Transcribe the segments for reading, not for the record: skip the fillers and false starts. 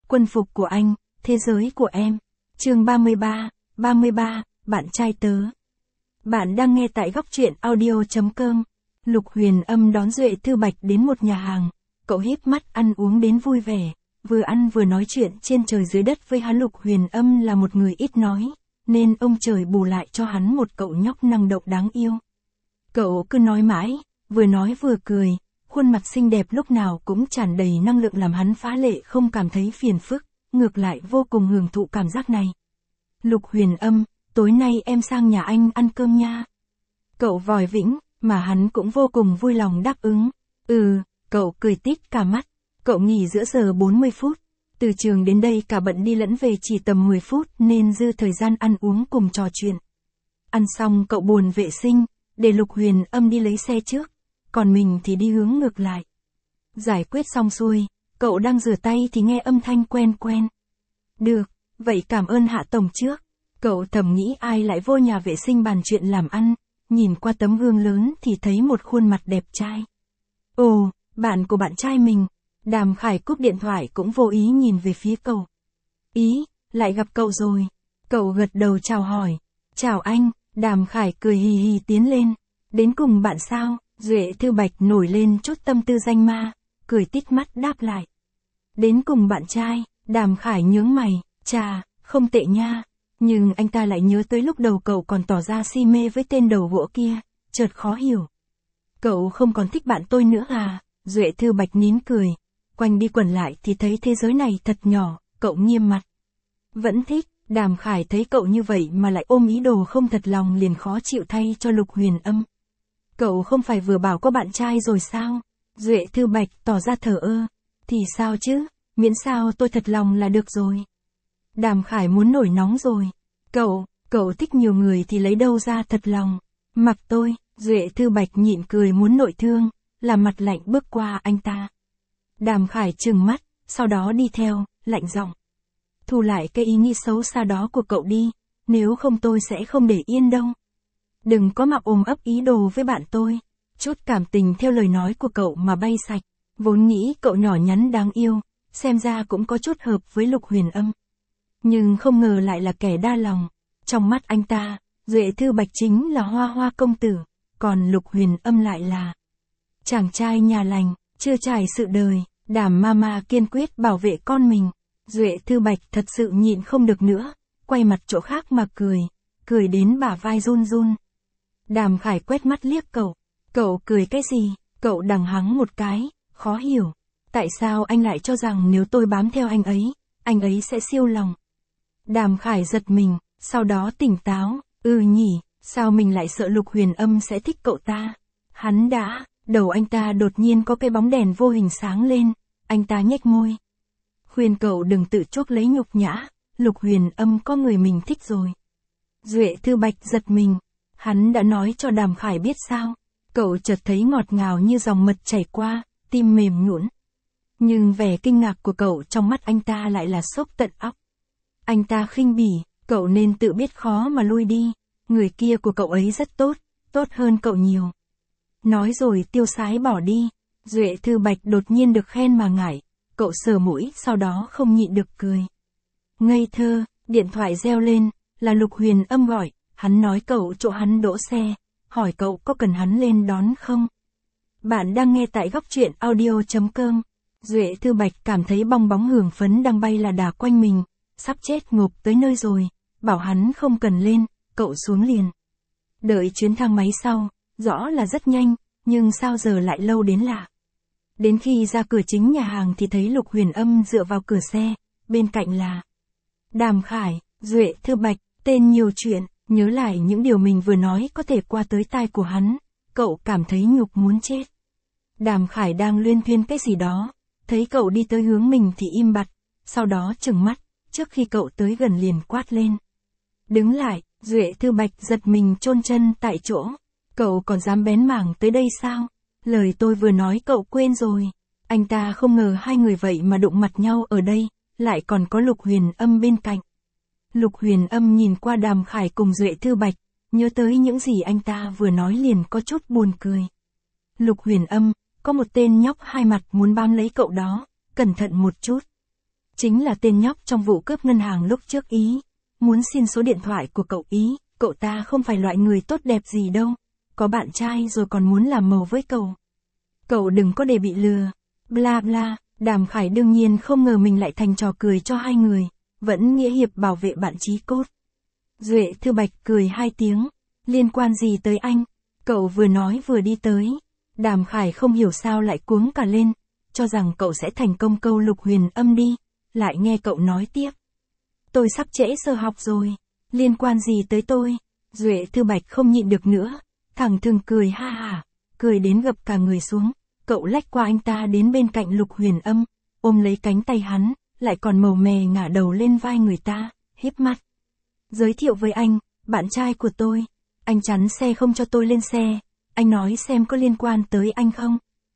Quân phục của anh, thế giới của em. Chương 33, bạn trai tớ. Bạn đang nghe tại góc truyện audio.com. Lục Huyền Âm đón Duệ Thư Bạch đến một nhà hàng. Cậu híp mắt ăn uống đến vui vẻ, vừa ăn vừa nói chuyện trên trời dưới đất với hắn. Lục Huyền Âm là một người ít nói, nên ông trời bù lại cho hắn một cậu nhóc năng động đáng yêu. Cậu cứ nói mãi, vừa nói vừa cười, khuôn mặt xinh đẹp lúc nào cũng tràn đầy năng lượng làm hắn phá lệ không cảm thấy phiền phức, ngược lại vô cùng hưởng thụ cảm giác này. Lục Huyền Âm, tối nay em sang nhà anh ăn cơm nha. Cậu vòi vĩnh, mà hắn cũng vô cùng vui lòng đáp ứng. Cậu cười tít cả mắt. Cậu nghỉ giữa giờ 40 phút. Từ trường đến đây cả bận đi lẫn về chỉ tầm 10 phút nên dư thời gian ăn uống cùng trò chuyện. Ăn xong cậu buồn vệ sinh, để Lục Huyền Âm đi lấy xe trước, còn mình thì đi hướng ngược lại. Giải quyết xong xuôi, cậu đang rửa tay thì nghe âm thanh quen quen. Được, vậy cảm ơn Hạ Tổng trước. Cậu thầm nghĩ ai lại vô nhà vệ sinh bàn chuyện làm ăn, nhìn qua tấm gương lớn thì thấy một khuôn mặt đẹp trai. Ồ, bạn của bạn trai mình. Đàm Khải cúp điện thoại cũng vô ý nhìn về phía cậu. Ý, lại gặp cậu rồi. Cậu gật đầu chào hỏi. Chào anh, Đàm Khải cười hì hì tiến lên. Đến cùng bạn sao? Duệ Thư Bạch nổi lên chút tâm tư danh ma, cười tít mắt đáp lại. Đến cùng bạn trai, Đàm Khải nhướng mày, chà, không tệ nha. Nhưng anh ta lại nhớ tới lúc đầu cậu còn tỏ ra si mê với tên đầu gỗ kia, chợt khó hiểu. Cậu không còn thích bạn tôi nữa à? Duệ Thư Bạch nín cười, quanh đi quẩn lại thì thấy thế giới này thật nhỏ, cậu nghiêm mặt. Vẫn thích, Đàm Khải thấy cậu như vậy mà lại ôm ý đồ không thật lòng liền khó chịu thay cho Lục Huyền Âm. Cậu không phải vừa bảo có bạn trai rồi sao? Duệ Thư Bạch tỏ ra thờ ơ. Thì sao chứ, miễn sao tôi thật lòng là được rồi. Đàm Khải muốn nổi nóng rồi. Cậu thích nhiều người thì lấy đâu ra thật lòng. Mặc tôi, Duệ Thư Bạch nhịn cười muốn nội thương, làm mặt lạnh bước qua anh ta. Đàm Khải trừng mắt, sau đó đi theo, lạnh giọng. Thu lại cái ý nghĩ xấu xa đó của cậu đi, nếu không tôi sẽ không để yên đâu. Đừng có mặc ôm ấp ý đồ với bạn tôi. Chút cảm tình theo lời nói của cậu mà bay sạch. Vốn nghĩ cậu nhỏ nhắn đáng yêu, xem ra cũng có chút hợp với Lục Huyền Âm. Nhưng không ngờ lại là kẻ đa lòng. Trong mắt anh ta, Duệ Thư Bạch chính là hoa hoa công tử, còn Lục Huyền Âm lại là chàng trai nhà lành, chưa trải sự đời. Đàm mama kiên quyết bảo vệ con mình. Duệ Thư Bạch thật sự nhịn không được nữa, quay mặt chỗ khác mà cười đến bả vai run run. Đàm Khải quét mắt liếc cậu. Cậu cười cái gì? Cậu đằng hắng một cái, khó hiểu. Tại sao anh lại cho rằng nếu tôi bám theo anh ấy sẽ siêu lòng? Đàm Khải giật mình, sau đó tỉnh táo. Nhỉ, sao mình lại sợ Lục Huyền Âm sẽ thích cậu ta? Đầu anh ta đột nhiên có cái bóng đèn vô hình sáng lên. Anh ta nhếch môi. Khuyên cậu đừng tự chuốc lấy nhục nhã, Lục Huyền Âm có người mình thích rồi. Duệ Thư Bạch giật mình. Hắn đã nói cho Đàm Khải biết sao? Cậu chợt thấy ngọt ngào như dòng mật chảy qua, tim mềm nhũn. Nhưng vẻ kinh ngạc của cậu trong mắt anh ta lại là sốc tận óc. Anh ta khinh bỉ, cậu nên tự biết khó mà lui đi. Người kia của cậu ấy rất tốt hơn cậu nhiều. Nói rồi tiêu sái bỏ đi. Duệ Thư Bạch đột nhiên được khen mà ngại. Cậu sờ mũi, sau đó không nhịn được cười. Ngây thơ, điện thoại reo lên, là Lục Huyền Âm gọi. Hắn nói cậu chỗ hắn đỗ xe, hỏi cậu có cần hắn lên đón không? Bạn đang nghe tại góc truyện audio.com. Duệ Thư Bạch cảm thấy bong bóng hưởng phấn đang bay là đà quanh mình, sắp chết ngộp tới nơi rồi, bảo hắn không cần lên, cậu xuống liền. Đợi chuyến thang máy sau, rõ là rất nhanh, nhưng sao giờ lại lâu đến lạ. Đến khi ra cửa chính nhà hàng thì thấy Lục Huyền Âm dựa vào cửa xe, bên cạnh là Đàm Khải. Duệ Thư Bạch, tên nhiều chuyện, nhớ lại những điều mình vừa nói có thể qua tới tai của hắn, cậu cảm thấy nhục muốn chết. Đàm Khải đang luyên thuyên cái gì đó, thấy cậu đi tới hướng mình thì im bặt, sau đó trừng mắt, trước khi cậu tới gần liền quát lên. Đứng lại, Duệ Thư Bạch giật mình chôn chân tại chỗ. Cậu còn dám bén mảng tới đây sao? Lời tôi vừa nói cậu quên rồi. Anh ta không ngờ hai người vậy mà đụng mặt nhau ở đây, lại còn có Lục Huyền Âm bên cạnh. Lục Huyền Âm nhìn qua Đàm Khải cùng Duệ Thư Bạch, nhớ tới những gì anh ta vừa nói liền có chút buồn cười. Lục Huyền Âm, có một tên nhóc hai mặt muốn bám lấy cậu đó, cẩn thận một chút. Chính là tên nhóc trong vụ cướp ngân hàng lúc trước ý. Muốn xin số điện thoại của cậu ý, cậu ta không phải loại người tốt đẹp gì đâu. Có bạn trai rồi còn muốn làm màu với cậu. Cậu đừng có để bị lừa. Bla bla, Đàm Khải đương nhiên không ngờ mình lại thành trò cười cho hai người. Vẫn nghĩa hiệp bảo vệ bạn chí cốt. Duệ Thư Bạch cười hai tiếng. Liên quan gì tới anh? Cậu vừa nói vừa đi tới. Đàm Khải không hiểu sao lại cuống cả lên. Cho rằng cậu sẽ thành công câu Lục Huyền Âm đi. Lại nghe cậu nói tiếp. Tôi sắp trễ giờ học rồi. Liên quan gì tới tôi? Duệ Thư Bạch không nhịn được nữa. Thẳng thừng cười ha hả. Cười đến gập cả người xuống. Cậu lách qua anh ta đến bên cạnh Lục Huyền Âm. Ôm lấy cánh tay hắn. Lại còn màu mè ngả đầu lên vai người ta. Híp mắt. Giới thiệu với anh, bạn trai của tôi. Anh chắn xe không cho tôi lên xe. Anh nói xem có liên quan tới anh không?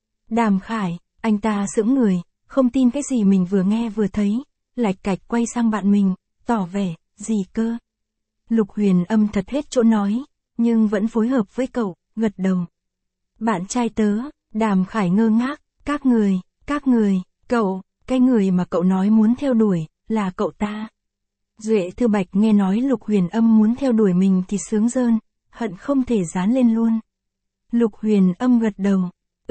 Đàm Khải, anh ta sững người. Không tin cái gì mình vừa nghe vừa thấy. Lạch cạch quay sang bạn mình. Tỏ vẻ, gì cơ? Lục Huyền Âm thật hết chỗ nói. Nhưng vẫn phối hợp với cậu, gật đầu. Bạn trai tớ, Đàm Khải ngơ ngác. Các người, cậu, cái người mà cậu nói muốn theo đuổi, là cậu ta. Duệ Thư Bạch nghe nói Lục Huyền Âm muốn theo đuổi mình thì sướng rơn, hận không thể dán lên luôn. Lục Huyền Âm gật đầu.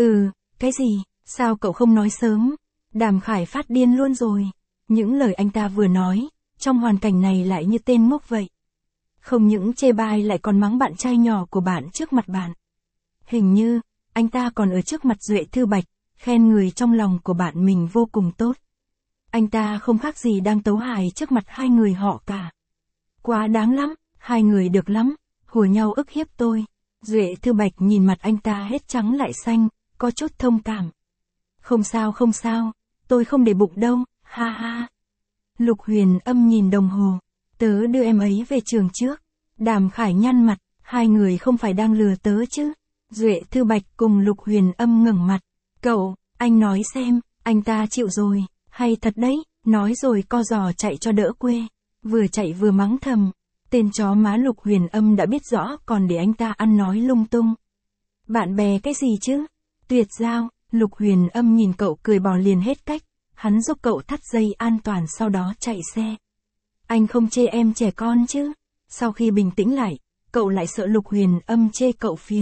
Cái gì, sao cậu không nói sớm? Đàm Khải phát điên luôn rồi. Những lời anh ta vừa nói, trong hoàn cảnh này lại như tên ngốc vậy. Không những chê bai lại còn mắng bạn trai nhỏ của bạn trước mặt bạn. Hình như, anh ta còn ở trước mặt Duệ Thư Bạch, khen người trong lòng của bạn mình vô cùng tốt. Anh ta không khác gì đang tấu hài trước mặt hai người họ cả. Quá đáng lắm, hai người được lắm, hùa nhau ức hiếp tôi. Duệ Thư Bạch nhìn mặt anh ta hết trắng lại xanh, có chút thông cảm. Không sao, tôi không để bụng đâu, ha ha. Lục Huyền Âm nhìn đồng hồ, tớ đưa em ấy về trường trước. Đàm Khải nhăn mặt, hai người không phải đang lừa tớ chứ. Duệ Thư Bạch cùng Lục Huyền Âm ngẩng mặt. Cậu, anh nói xem, anh ta chịu rồi, hay thật đấy, nói rồi co giò chạy cho đỡ quê. Vừa chạy vừa mắng thầm. Tên chó má Lục Huyền Âm đã biết rõ còn để anh ta ăn nói lung tung. Bạn bè cái gì chứ? Tuyệt giao, Lục Huyền Âm nhìn cậu cười bỏ liền hết cách. Hắn giúp cậu thắt dây an toàn sau đó chạy xe. Anh không chê em trẻ con chứ? Sau khi bình tĩnh lại, cậu lại sợ Lục Huyền Âm chê cậu phiền.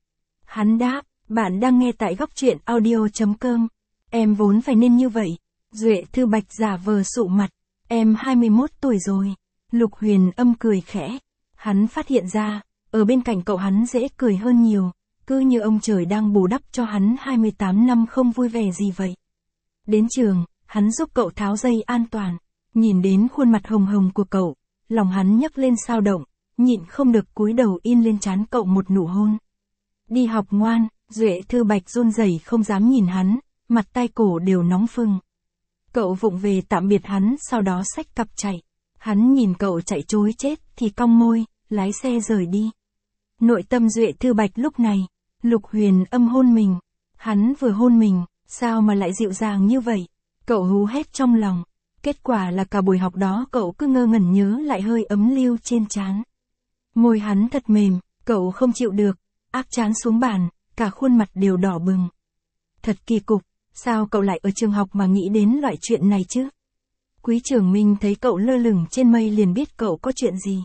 Hắn đáp, bạn đang nghe tại góc truyện audio.com. Em vốn phải nên như vậy. Duệ Thư Bạch giả vờ sụ mặt. Em 21 tuổi rồi. Lục Huyền Âm cười khẽ. Hắn phát hiện ra, ở bên cạnh cậu hắn dễ cười hơn nhiều. Cứ như ông trời đang bù đắp cho hắn 28 năm không vui vẻ gì vậy. Đến trường, hắn giúp cậu tháo dây an toàn. Nhìn đến khuôn mặt hồng hồng của cậu, lòng hắn nhấc lên sao động, nhịn không được cúi đầu in lên trán cậu một nụ hôn. Đi học ngoan, Duệ Thư Bạch run rẩy không dám nhìn hắn, mặt tai cổ đều nóng phừng. Cậu vụng về tạm biệt hắn sau đó xách cặp chạy. Hắn nhìn cậu chạy trối chết thì cong môi, lái xe rời đi. Nội tâm Duệ Thư Bạch lúc này, Lục Huyền Âm hôn mình. Hắn vừa hôn mình, sao mà lại dịu dàng như vậy? Cậu hú hét trong lòng. Kết quả là cả buổi học đó cậu cứ ngơ ngẩn nhớ lại hơi ấm lưu trên trán. Môi hắn thật mềm, cậu không chịu được, áp trán xuống bàn, cả khuôn mặt đều đỏ bừng. Thật kỳ cục, sao cậu lại ở trường học mà nghĩ đến loại chuyện này chứ? Quý Trường Minh thấy cậu lơ lửng trên mây liền biết cậu có chuyện gì.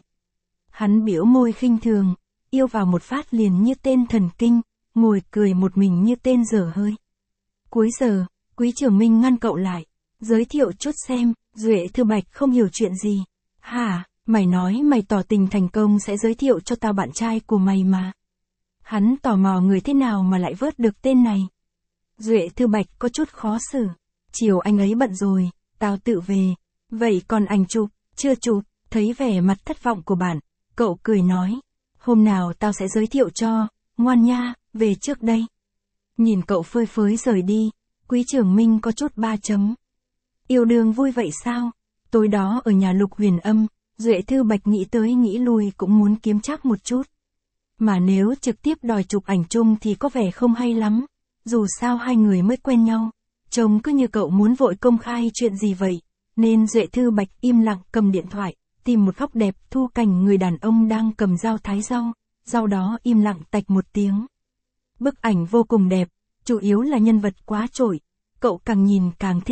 Hắn biểu môi khinh thường, yêu vào một phát liền như tên thần kinh, ngồi cười một mình như tên dở hơi. Cuối giờ, Quý Trường Minh ngăn cậu lại, giới thiệu chút xem. Duệ Thư Bạch không hiểu chuyện gì. Hả, mày nói mày tỏ tình thành công sẽ giới thiệu cho tao bạn trai của mày mà. Hắn tò mò người thế nào mà lại vớt được tên này. Duệ Thư Bạch có chút khó xử. Chiều anh ấy bận rồi, tao tự về. Vậy còn ảnh chụp, chưa chụp, thấy vẻ mặt thất vọng của bạn, cậu cười nói. Hôm nào tao sẽ giới thiệu cho, ngoan nha, về trước đây. Nhìn cậu phơi phới rời đi, Quý Trường Minh có chút 3 chấm. Yêu đương vui vậy sao? Tối đó ở nhà Lục Huyền Âm, Duệ Thư Bạch nghĩ tới nghĩ lui cũng muốn kiếm trác một chút. Mà nếu trực tiếp đòi chụp ảnh chung thì có vẻ không hay lắm. Dù sao hai người mới quen nhau. Trông cứ như cậu muốn vội công khai chuyện gì vậy. Nên Duệ Thư Bạch im lặng cầm điện thoại, tìm một góc đẹp thu cảnh người đàn ông đang cầm dao thái rau. Sau đó im lặng tạch một tiếng. Bức ảnh vô cùng đẹp, chủ yếu là nhân vật quá trội. Cậu càng nhìn càng thích.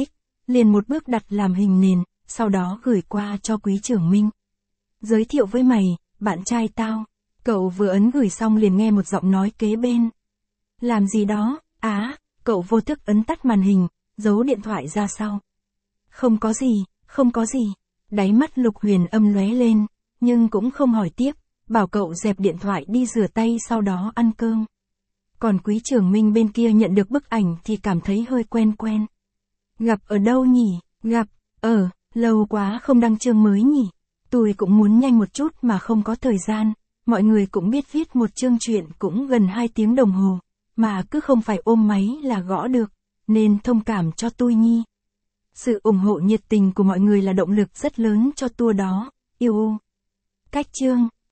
liền một bước đặt làm hình nền, sau đó gửi qua cho Quý Trưởng Minh. Giới thiệu với mày, bạn trai tao. Cậu vừa ấn gửi xong liền nghe một giọng nói kế bên. Làm gì đó, cậu vô thức ấn tắt màn hình, giấu điện thoại ra sau. Không có gì, không có gì. Đáy mắt Lục Huyền Âm lóe lên, nhưng cũng không hỏi tiếp, bảo cậu dẹp điện thoại đi rửa tay sau đó ăn cơm. Còn Quý Trưởng Minh bên kia nhận được bức ảnh thì cảm thấy hơi quen quen. Gặp ở đâu nhỉ? Gặp, lâu quá không đăng chương mới nhỉ? Tôi cũng muốn nhanh một chút mà không có thời gian, mọi người cũng biết viết một chương truyện cũng gần 2 tiếng đồng hồ, mà cứ không phải ôm máy là gõ được, nên thông cảm cho tôi nhi. Sự ủng hộ nhiệt tình của mọi người là động lực rất lớn cho tour đó, yêu. Cách chương